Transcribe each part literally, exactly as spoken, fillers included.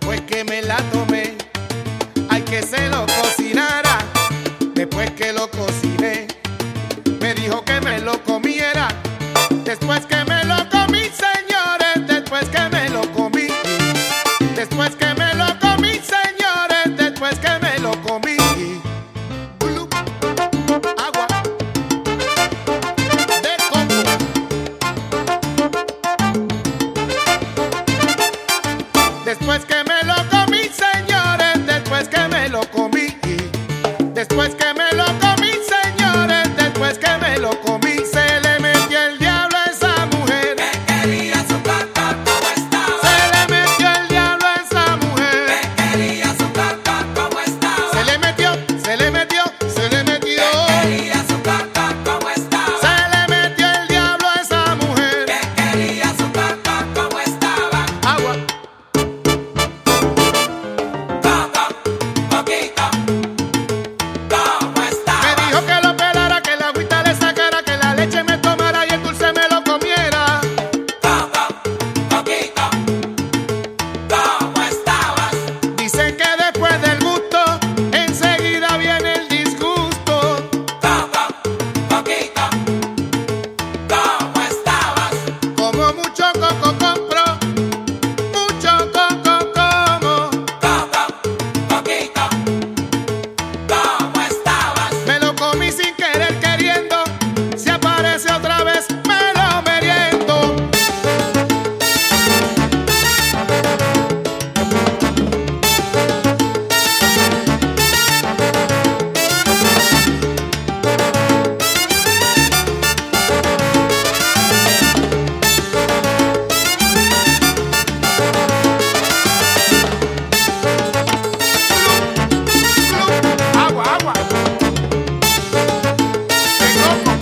Después que me la tomé, ay, que se lo cocinara. Después que lo cociné, me dijo que me lo comiera. Después que me lo comí, señores, después que me lo comí. Después que me lo comí, señores, después que me lo comí. Blu, agua de coco. Después que me lo comí, señores, después que me lo comí. Después que me lo comí, señores, después que me lo comí, se le metió el diablo a esa mujer. Que quería su tata como estaba. Se le metió el diablo a esa mujer. Que quería su tata como estaba. Se le metió, se le metió, se le metió. Que quería su tata como estaba. Se le metió el diablo a esa mujer. Que quería su tata como estaba. Agua. Poco, poquito. ¿Cómo estaba? Me dijo que lo pelara, que la agüita le sacara, que la leche me tomara y el dulce me lo comiera. Poco, poquito. ¿Cómo estabas? Dicen que después del gusto, enseguida viene el disgusto. Poco, poquito. ¿Cómo estabas? Como mucho coco compro, mucho coco como. Poco, poquito. ¿Cómo estabas? Me lo comí sin querer queriendo, si aparece otra vez me lo meriendo. Agua, agua. De coco.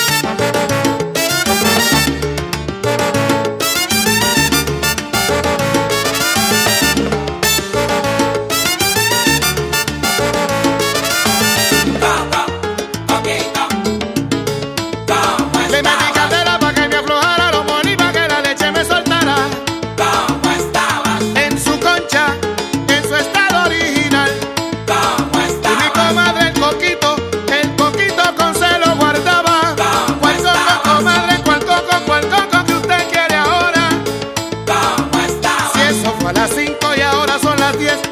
Poco, poquito. ¿Cómo Le metí estabas? candela pa' que me aflojara, lo molí pa' que la leche me soltara. ¿Cómo estabas? En su concha, en su estado original. ¿Cómo Y mi estabas? comadre el coquito, el coquito con se lo guardaba. ¿Cómo ¿Cuál coco, estabas? comadre? ¿Cuál coco, cuál coco que usted quiere ahora? ¿Cómo estabas? Si eso fue a las cinco y ahora son las diez.